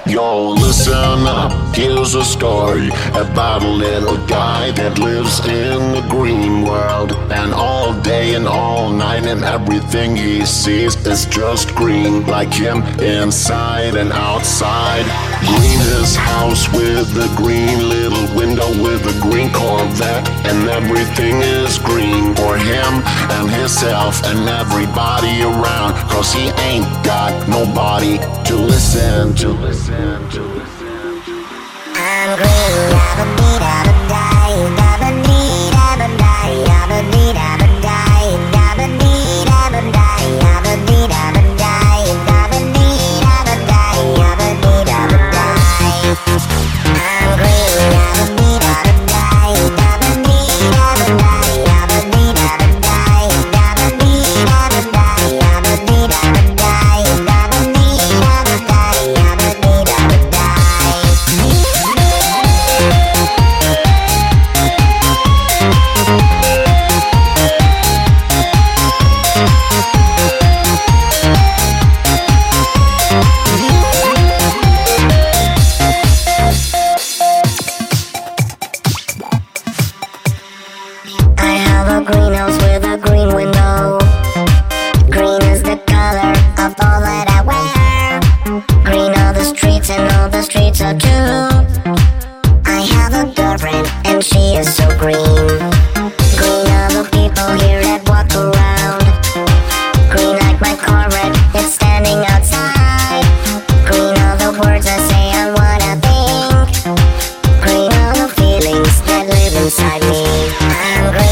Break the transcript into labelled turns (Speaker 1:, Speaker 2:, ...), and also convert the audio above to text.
Speaker 1: Yo, listen up, here's a story about a little guy that lives in the green world. And all day and all night and everything he sees is just green, like him inside and outside. Green his house with a green little window with a green Corvette. And everything is green for him and himself and everybody around. Cause he ain't got nobody to listen to. I'm green, greenhouse with a green window. Green is the color of all that I wear. Green are the streets and all the streets are too. I have a girlfriend and she is so green. Green are the people here that walk around. Green like my Corvette, it's standing outside. Green are the words I say and what I think. Green are the feelings that live inside me. I'm green.